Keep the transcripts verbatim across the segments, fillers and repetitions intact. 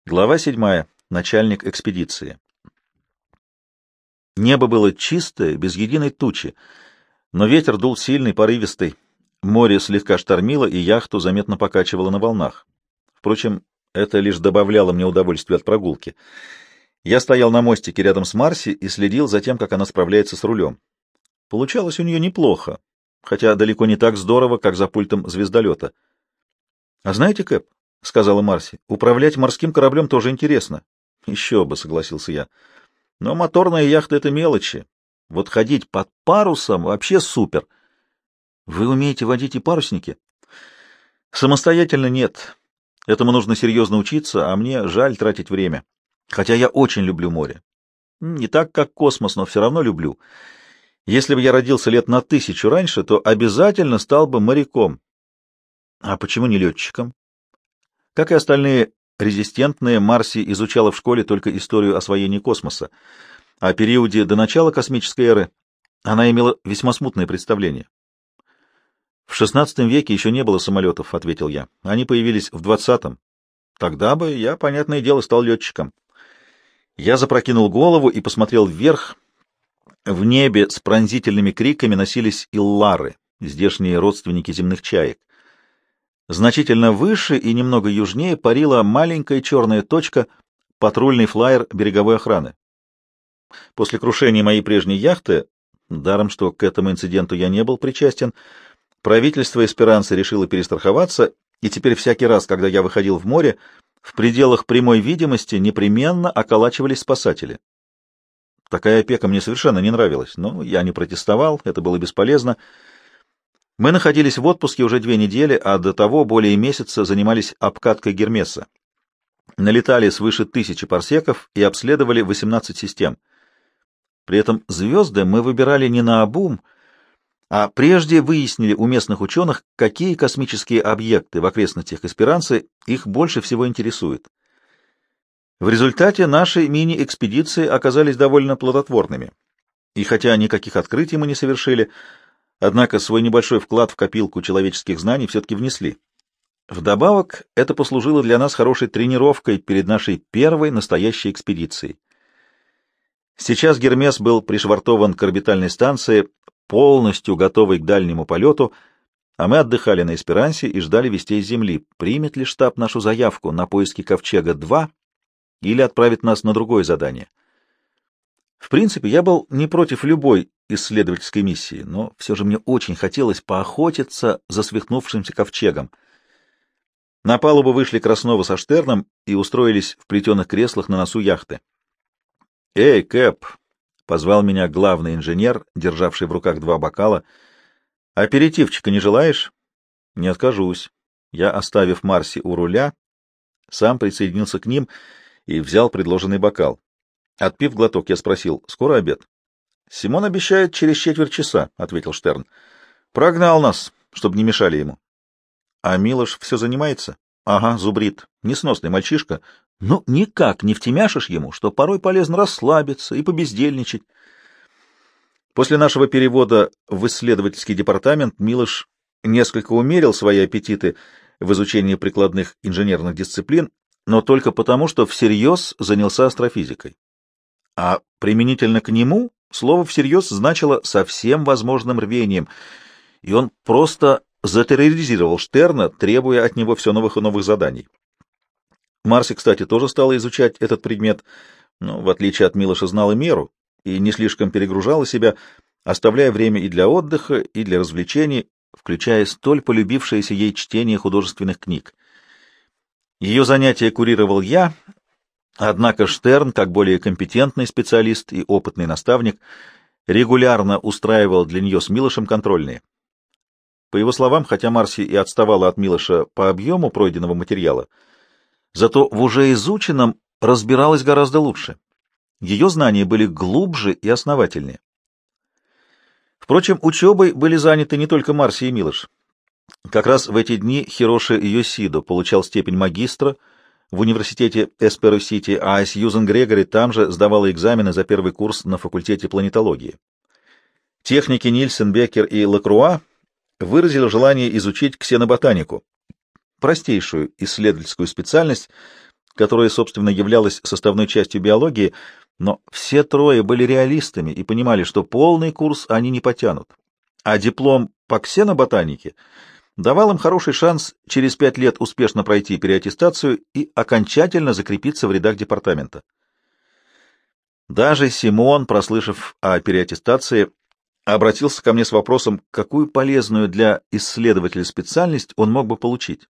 Глава седьмая. Начальник экспедиции. Небо было чистое, без единой тучи, но ветер дул сильный, порывистый. Море слегка штормило, и яхту заметно покачивало на волнах. Впрочем, это лишь добавляло мне удовольствия от прогулки. Я стоял на мостике рядом с Марси и следил за тем, как она справляется с рулем. Получалось у нее неплохо, хотя далеко не так здорово, как за пультом звездолета. — А знаете, Кэп, — сказала Марси, — управлять морским кораблем тоже интересно. — Еще бы, — согласился я. — Но моторная яхта — это мелочи. Вот ходить под парусом вообще супер. — Вы умеете водить и парусники? — Самостоятельно нет. Этому нужно серьезно учиться, а мне жаль тратить время. Хотя я очень люблю море. Не так, как космос, но все равно люблю. Если бы я родился лет на тысячу раньше, то обязательно стал бы моряком. А почему не летчиком? Как и остальные резистентные, Марси изучала в школе только историю освоения космоса. О периоде до начала космической эры она имела весьма смутное представление. — В шестнадцатом веке еще не было самолетов, — ответил я. — Они появились в двадцатом. Тогда бы я, понятное дело, стал летчиком. Я запрокинул голову и посмотрел вверх. В небе с пронзительными криками носились иллары, здешние родственники земных чаек. Значительно выше и немного южнее парила маленькая черная точка, патрульный флайер береговой охраны. После крушения моей прежней яхты, даром что к этому инциденту я не был причастен, правительство Эсперанцы решило перестраховаться, и теперь всякий раз, когда я выходил в море, в пределах прямой видимости непременно околачивались спасатели. Такая опека мне совершенно не нравилась, но я не протестовал, это было бесполезно. Мы находились в отпуске уже две недели, а до того более месяца занимались обкаткой Гермеса. Налетали свыше тысячи парсеков и обследовали восемнадцать систем. При этом звезды мы выбирали не наобум, а прежде выяснили у местных ученых, какие космические объекты в окрестностях Эсперанцы их больше всего интересуют. В результате наши мини-экспедиции оказались довольно плодотворными. И хотя никаких открытий мы не совершили, однако свой небольшой вклад в копилку человеческих знаний все-таки внесли. Вдобавок, это послужило для нас хорошей тренировкой перед нашей первой настоящей экспедицией. Сейчас Гермес был пришвартован к орбитальной станции, полностью готовый к дальнему полету, а мы отдыхали на Эсперансе и ждали вестей с Земли, примет ли штаб нашу заявку на поиски Ковчега-два или отправит нас на другое задание. В принципе, я был не против любой исследовательской миссии, но все же мне очень хотелось поохотиться за свихнувшимся ковчегом. На палубу вышли Краснова со Штерном и устроились в плетеных креслах на носу яхты. «Эй, Кэп!» — позвал меня главный инженер, державший в руках два бокала. «Аперитивчика не желаешь?» «Не откажусь». Я, оставив Марси у руля, сам присоединился к ним и взял предложенный бокал. Отпив глоток, я спросил: «Скоро обед?» «Симон обещает через четверть часа», — ответил Штерн. «Прогнал нас, чтобы не мешали ему». «А Милош все занимается?» «Ага, зубрит. Несносный мальчишка. Ну, никак не втемяшешь ему, что порой полезно расслабиться и побездельничать». После нашего перевода в исследовательский департамент Милош несколько умерил свои аппетиты в изучении прикладных инженерных дисциплин, но только потому, что всерьез занялся астрофизикой. А применительно к нему слово «всерьез» значило «со всем возможным рвением», и он просто затерроризировал Штерна, требуя от него все новых и новых заданий. Марси, кстати, тоже стала изучать этот предмет, но, в отличие от Милоша, знала меру и не слишком перегружала себя, оставляя время и для отдыха, и для развлечений, включая столь полюбившееся ей чтение художественных книг. Ее занятия курировал я, однако Штерн, как более компетентный специалист и опытный наставник, регулярно устраивал для нее с Милошем контрольные. По его словам, хотя Марси и отставала от Милоша по объему пройденного материала, зато в уже изученном разбиралась гораздо лучше. Ее знания были глубже и основательнее. Впрочем, учебой были заняты не только Марси и Милош. Как раз в эти дни Хироши Йосидо получал степень магистра в университете Эсперо-Сити, а Сьюзен Грегори там же сдавала экзамены за первый курс на факультете планетологии. Техники Нильсен, Беккер и Лакруа выразили желание изучить ксеноботанику, простейшую исследовательскую специальность, которая, собственно, являлась составной частью биологии, но все трое были реалистами и понимали, что полный курс они не потянут. А диплом по ксеноботанике давал им хороший шанс через пять лет успешно пройти переаттестацию и окончательно закрепиться в рядах департамента. Даже Симон, прослышав о переаттестации, обратился ко мне с вопросом, какую полезную для исследователя специальность он мог бы получить.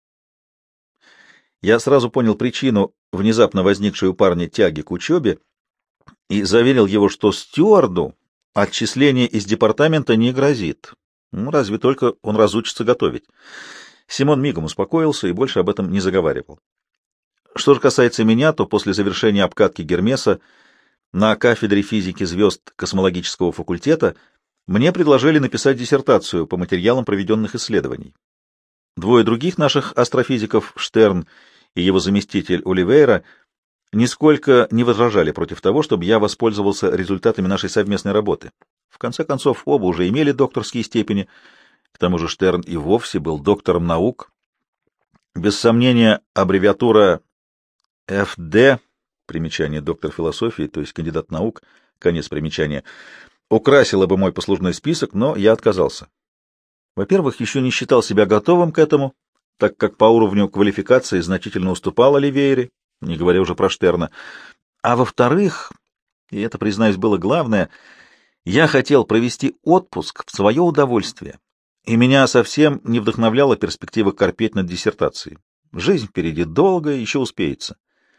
Я сразу понял причину внезапно возникшей у парня тяги к учебе и заверил его, что стюарду отчисление из департамента не грозит. Ну, разве только он разучится готовить. Симон мигом успокоился и больше об этом не заговаривал. Что же касается меня, то после завершения обкатки Гермеса на кафедре физики звезд космологического факультета мне предложили написать диссертацию по материалам проведенных исследований. Двое других наших астрофизиков, Штерн и его заместитель Оливейра, нисколько не возражали против того, чтобы я воспользовался результатами нашей совместной работы. В конце концов, оба уже имели докторские степени, к тому же Штерн и вовсе был доктором наук. Без сомнения, аббревиатура эф дэ, примечание доктор философии, то есть кандидат наук, конец примечания, украсила бы мой послужной список, но я отказался. Во-первых, еще не считал себя готовым к этому, так как по уровню квалификации значительно уступал Оливейре, не говоря уже про Штерна. А во-вторых, и это, признаюсь, было главное, я хотел провести отпуск в свое удовольствие, и меня совсем не вдохновляла перспектива корпеть над диссертацией. Жизнь впереди долгая, еще успеется.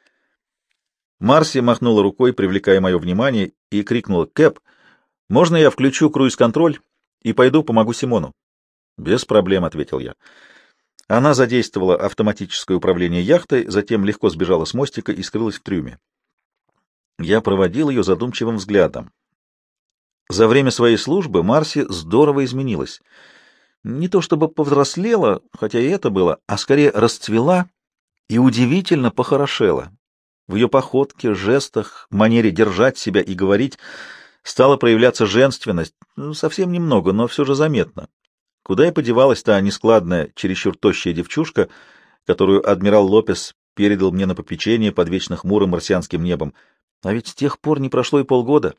Марси махнула рукой, привлекая мое внимание, и крикнула: «Кэп, можно я включу круиз-контроль и пойду помогу Симону?» «Без проблем», — ответил я. Она задействовала автоматическое управление яхтой, затем легко сбежала с мостика и скрылась в трюме. Я проводил ее задумчивым взглядом. За время своей службы Марси здорово изменилась. Не то чтобы повзрослела, хотя и это было, а скорее расцвела и удивительно похорошела. В ее походке, жестах, манере держать себя и говорить стала проявляться женственность, ну, совсем немного, но все же заметно. Куда и подевалась та нескладная, чересчур тощая девчушка, которую адмирал Лопес передал мне на попечение под вечно хмурым марсианским небом. А ведь с тех пор не прошло и полгода.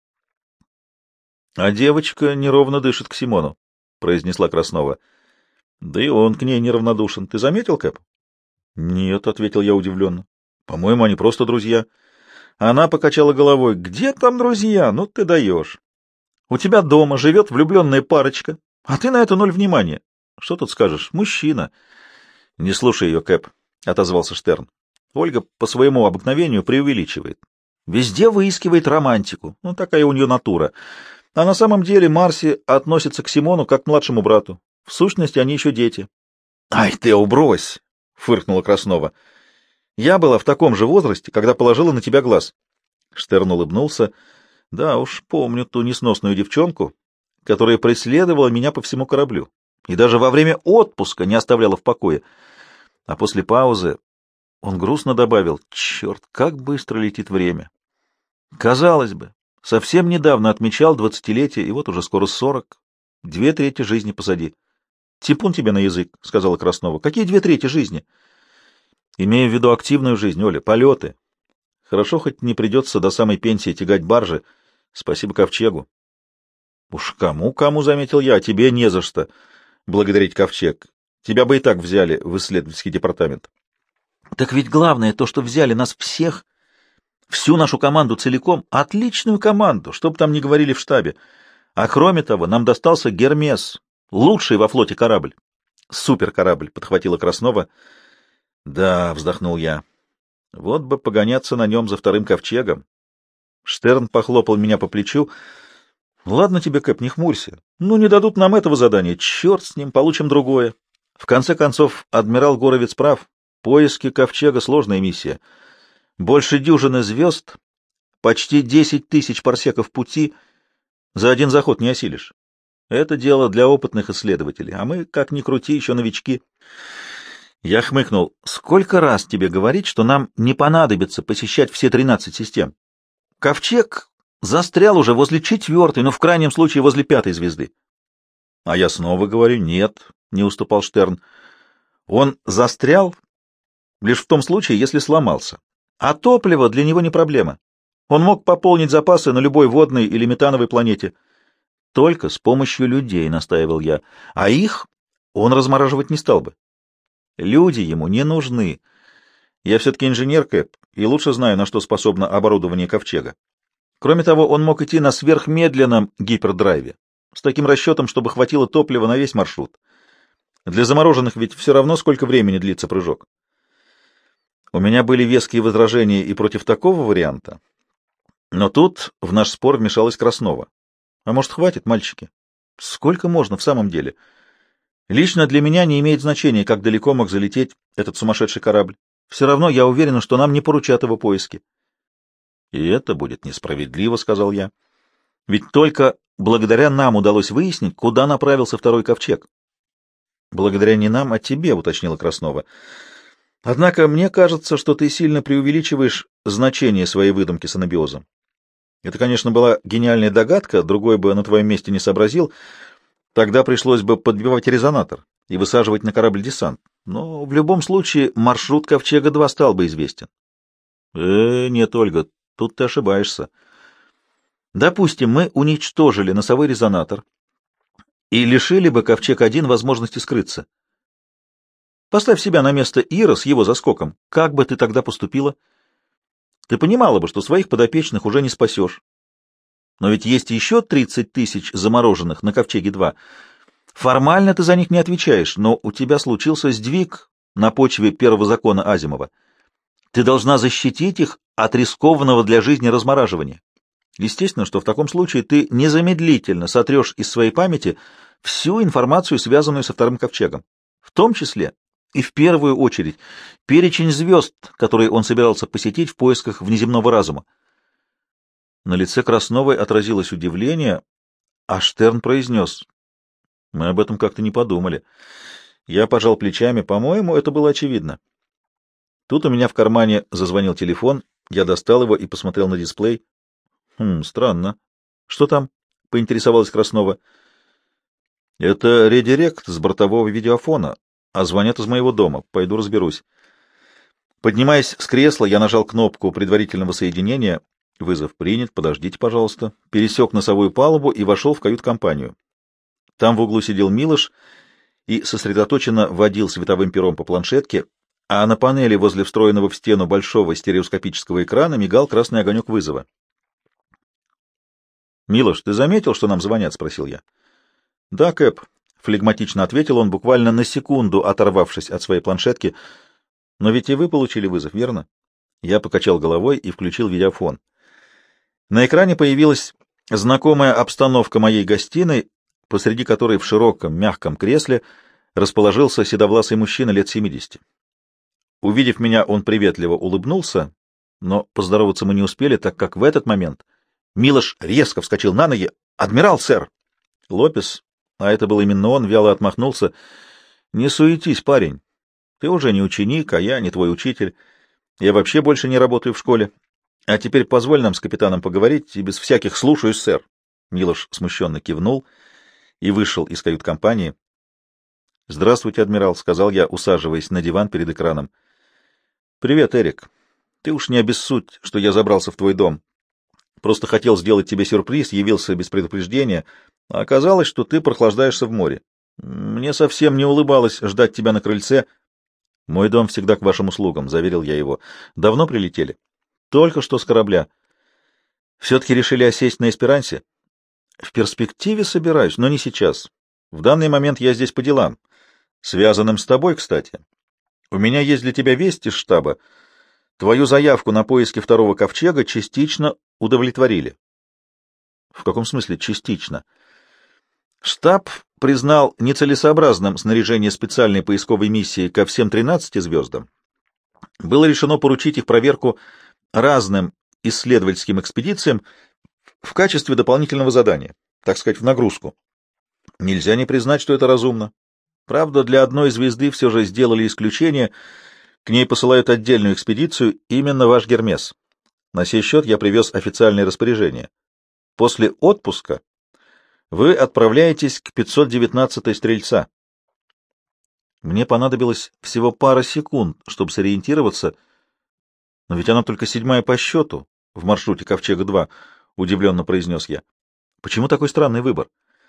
— А девочка неровно дышит к Симону, — произнесла Краснова. — Да и он к ней неравнодушен. Ты заметил, Кэп? — Нет, — ответил я удивленно. — По-моему, они просто друзья. Она покачала головой. — Где там друзья? Ну ты даешь. У тебя дома живет влюбленная парочка, а ты на это ноль внимания. Что тут скажешь? Мужчина. — Не слушай ее, Кэп, — отозвался Штерн. Ольга по своему обыкновению преувеличивает. Везде выискивает романтику. Ну, такая у нее натура. А на самом деле Марси относится к Симону как к младшему брату. В сущности, они еще дети. — Ай, ты убрось! — фыркнула Краснова. — Я была в таком же возрасте, когда положила на тебя глаз. Штерн улыбнулся. — Да уж, помню ту несносную девчонку, которая преследовала меня по всему кораблю и даже во время отпуска не оставляла в покое. А после паузы он грустно добавил: «Черт, как быстро летит время!» Казалось бы, совсем недавно отмечал двадцатилетие, и вот уже скоро сорок. Две трети жизни позади. «Типун тебе на язык», — сказала Краснова. «Какие две трети жизни?» «Имею в виду активную жизнь, Оля, полеты. Хорошо, хоть не придется до самой пенсии тягать баржи. Спасибо ковчегу». «Уж кому-кому», — заметил я, — «а тебе не за что благодарить ковчег. Тебя бы и так взяли в исследовательский департамент». «Так ведь главное то, что взяли нас всех, всю нашу команду целиком, отличную команду, что бы там ни говорили в штабе. А кроме того, нам достался Гермес, лучший во флоте корабль». «Суперкорабль», — подхватила Краснова. «Да», — вздохнул я, — «вот бы погоняться на нем за вторым ковчегом». Штерн похлопал меня по плечу. «Ладно тебе, Кэп, не хмурься. Ну, не дадут нам этого задания. Черт с ним, получим другое. В конце концов, адмирал Горовец прав. Поиски ковчега — сложная миссия. Больше дюжины звезд, почти десять тысяч парсеков пути. За один заход не осилишь. Это дело для опытных исследователей, а мы, как ни крути, еще новички». Я хмыкнул. «Сколько раз тебе говорить, что нам не понадобится посещать все тринадцать систем? Ковчег застрял уже возле четвертой, но в крайнем случае возле пятой звезды». «А я снова говорю, нет», — не уступал Штерн. «Он застрял лишь в том случае, если сломался. А топливо для него не проблема. Он мог пополнить запасы на любой водной или метановой планете. Только с помощью людей, настаивал я, а их он размораживать не стал бы. Люди ему не нужны. Я все-таки инженер, Кэп, и лучше знаю, на что способно оборудование Ковчега. Кроме того, он мог идти на сверхмедленном гипердрайве, с таким расчетом, чтобы хватило топлива на весь маршрут. Для замороженных ведь все равно, сколько времени длится прыжок. У меня были веские возражения и против такого варианта, но тут в наш спор вмешалась Краснова. А может, хватит, мальчики? Сколько можно в самом деле? Лично для меня не имеет значения, как далеко мог залететь этот сумасшедший корабль. Все равно я уверен, что нам не поручат его поиски. — И это будет несправедливо, — сказал я. — Ведь только благодаря нам удалось выяснить, куда направился второй ковчег. — Благодаря не нам, а тебе, — уточнила Краснова. — Однако мне кажется, что ты сильно преувеличиваешь значение своей выдумки с анабиозом. Это, конечно, была гениальная догадка, другой бы на твоем месте не сообразил. Тогда пришлось бы подбивать резонатор и высаживать на корабль десант. Но в любом случае маршрут Ковчега-два стал бы известен. Э, нет, Ольга, тут ты ошибаешься. Допустим, мы уничтожили носовой резонатор и лишили бы Ковчег-один возможности скрыться. Поставь себя на место Ира с его заскоком. Как бы ты тогда поступила? Ты понимала бы, что своих подопечных уже не спасешь. Но ведь есть еще тридцать тысяч замороженных на Ковчеге-два. Формально ты за них не отвечаешь, но у тебя случился сдвиг на почве первого закона Азимова. Ты должна защитить их от рискованного для жизни размораживания. Естественно, что в таком случае ты незамедлительно сотрешь из своей памяти всю информацию, связанную со вторым ковчегом, в том числе и в первую очередь перечень звезд, которые он собирался посетить в поисках внеземного разума. На лице Красновой отразилось удивление, а Штерн произнес: «Мы об этом как-то не подумали». Я пожал плечами, по-моему, это было очевидно. Тут у меня в кармане зазвонил телефон, я достал его и посмотрел на дисплей. «Хм, странно. Что там?» — поинтересовалась Краснова. «Это редирект с бортового видеофона, а звонят из моего дома. Пойду разберусь». Поднимаясь с кресла, я нажал кнопку предварительного соединения. Вызов принят, подождите, пожалуйста. Пересек носовую палубу и вошел в кают-компанию. Там в углу сидел Милош и сосредоточенно водил световым пером по планшетке, а на панели возле встроенного в стену большого стереоскопического экрана мигал красный огонек вызова. «Милош, ты заметил, что нам звонят?» — спросил я. «Да, Кэп», — флегматично ответил он, буквально на секунду оторвавшись от своей планшетки. «Но ведь и вы получили вызов, верно?» Я покачал головой и включил видеофон. На экране появилась знакомая обстановка моей гостиной, посреди которой в широком мягком кресле расположился седовласый мужчина лет семидесяти. Увидев меня, он приветливо улыбнулся, но поздороваться мы не успели, так как в этот момент Милош резко вскочил на ноги. «Адмирал, сэр!» Лопес, а это был именно он, вяло отмахнулся. «Не суетись, парень. Ты уже не ученик, а я не твой учитель. Я вообще больше не работаю в школе. А теперь позволь нам с капитаном поговорить, и без всяких «слушаюсь, сэр». Милош смущенно кивнул и вышел из кают-компании. «Здравствуйте, адмирал», — сказал я, усаживаясь на диван перед экраном. «Привет, Эрик. Ты уж не обессудь, что я забрался в твой дом. Просто хотел сделать тебе сюрприз, явился без предупреждения, а оказалось, что ты прохлаждаешься в море. Мне совсем не улыбалось ждать тебя на крыльце». «Мой дом всегда к вашим услугам», — заверил я его. «Давно прилетели?» «Только что с корабля». «Все-таки решили осесть на Эсперансе?» «В перспективе собираюсь, но не сейчас. В данный момент я здесь по делам, связанным с тобой, кстати. У меня есть для тебя весть из штаба. Твою заявку на поиски второго ковчега частично удовлетворили». «В каком смысле частично?» «Штаб признал нецелесообразным снаряжение специальной поисковой миссии ко всем тринадцати звездам. Было решено поручить их проверку разным исследовательским экспедициям в качестве дополнительного задания, так сказать, в нагрузку. Нельзя не признать, что это разумно. Правда, для одной звезды все же сделали исключение, к ней посылают отдельную экспедицию, именно ваш Гермес. На сей счет я привез официальное распоряжение. После отпуска вы отправляетесь к пятьсот девятнадцатой стрельца. Мне понадобилось всего пара секунд, чтобы сориентироваться, но ведь она только седьмая по счету в маршруте Ковчега-два, — удивленно произнес я. Почему такой странный выбор?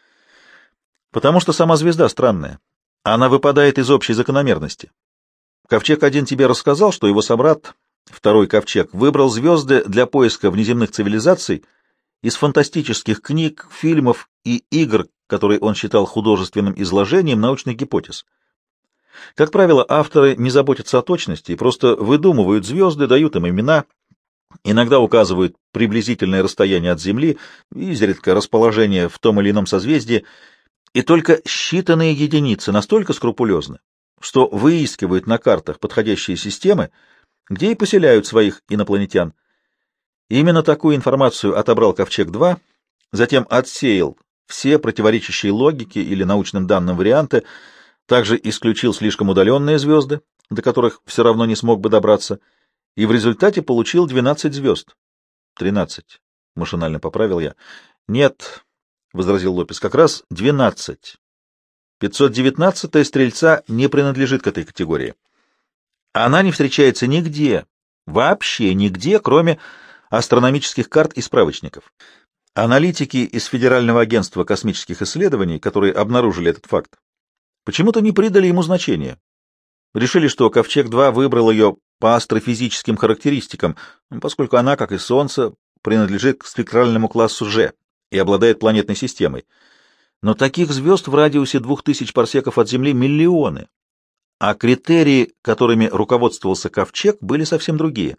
Потому что сама звезда странная. Она выпадает из общей закономерности. Ковчег-один тебе рассказал, что его собрат, второй Ковчег, выбрал звезды для поиска внеземных цивилизаций из фантастических книг, фильмов и игр, которые он считал художественным изложением научных гипотез. Как правило, авторы не заботятся о точности и просто выдумывают звезды, дают им имена, иногда указывают приблизительное расстояние от Земли, изредка расположение в том или ином созвездии, и только считанные единицы настолько скрупулезны, что выискивают на картах подходящие системы, где и поселяют своих инопланетян. Именно такую информацию отобрал Ковчег-два, затем отсеял все противоречащие логике или научным данным варианты, также исключил слишком удаленные звезды, до которых все равно не смог бы добраться, и в результате получил двенадцать звезд. Тринадцать, машинально поправил я. Нет, — возразил Лопес, — как раз двенадцать. пятьсот девятнадцатая стрельца не принадлежит к этой категории. Она не встречается нигде, вообще нигде, кроме астрономических карт и справочников. Аналитики из Федерального агентства космических исследований, которые обнаружили этот факт, почему-то не придали ему значения. Решили, что Ковчег-два выбрал ее по астрофизическим характеристикам, поскольку она, как и Солнце, принадлежит к спектральному классу G и обладает планетной системой. Но таких звезд в радиусе двух тысяч парсеков от Земли миллионы, а критерии, которыми руководствовался Ковчег, были совсем другие.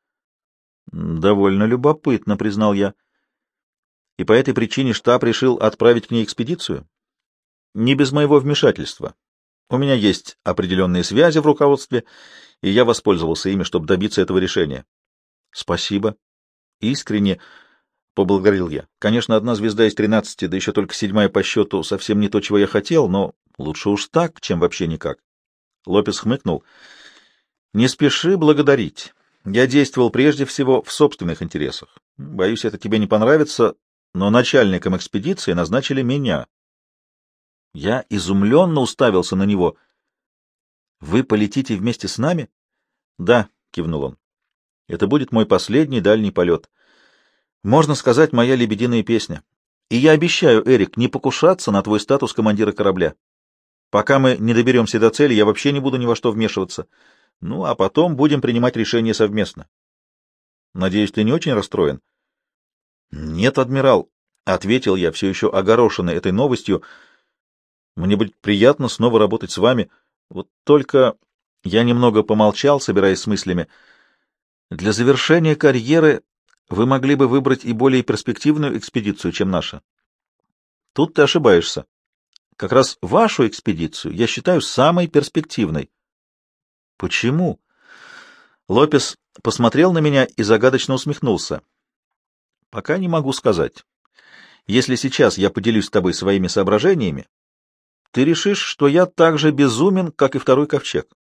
«Довольно любопытно», — признал я. «И по этой причине штаб решил отправить к ней экспедицию?» «Не без моего вмешательства. У меня есть определенные связи в руководстве, и я воспользовался ими, чтобы добиться этого решения». «Спасибо. Искренне поблагодарил я. Конечно, одна звезда из тринадцати, да еще только седьмая по счету, совсем не то, чего я хотел, но лучше уж так, чем вообще никак». Лопес хмыкнул. «Не спеши благодарить. Я действовал прежде всего в собственных интересах. Боюсь, это тебе не понравится, но начальником экспедиции назначили меня». Я изумленно уставился на него. «Вы полетите вместе с нами?» «Да», — кивнул он. «Это будет мой последний дальний полет. Можно сказать, моя лебединая песня. И я обещаю, Эрик, не покушаться на твой статус командира корабля. Пока мы не доберемся до цели, я вообще не буду ни во что вмешиваться. Ну, а потом будем принимать решения совместно. Надеюсь, ты не очень расстроен?» «Нет, адмирал», — ответил я, все еще огорошенный этой новостью. «Мне будет приятно снова работать с вами. Вот только...» Я немного помолчал, собираясь с мыслями. «Для завершения карьеры вы могли бы выбрать и более перспективную экспедицию, чем наша». «Тут ты ошибаешься. Как раз вашу экспедицию я считаю самой перспективной». «Почему?» Лопес посмотрел на меня и загадочно усмехнулся. «Пока не могу сказать. Если сейчас я поделюсь с тобой своими соображениями, ты решишь, что я так же безумен, как и второй Ковчег.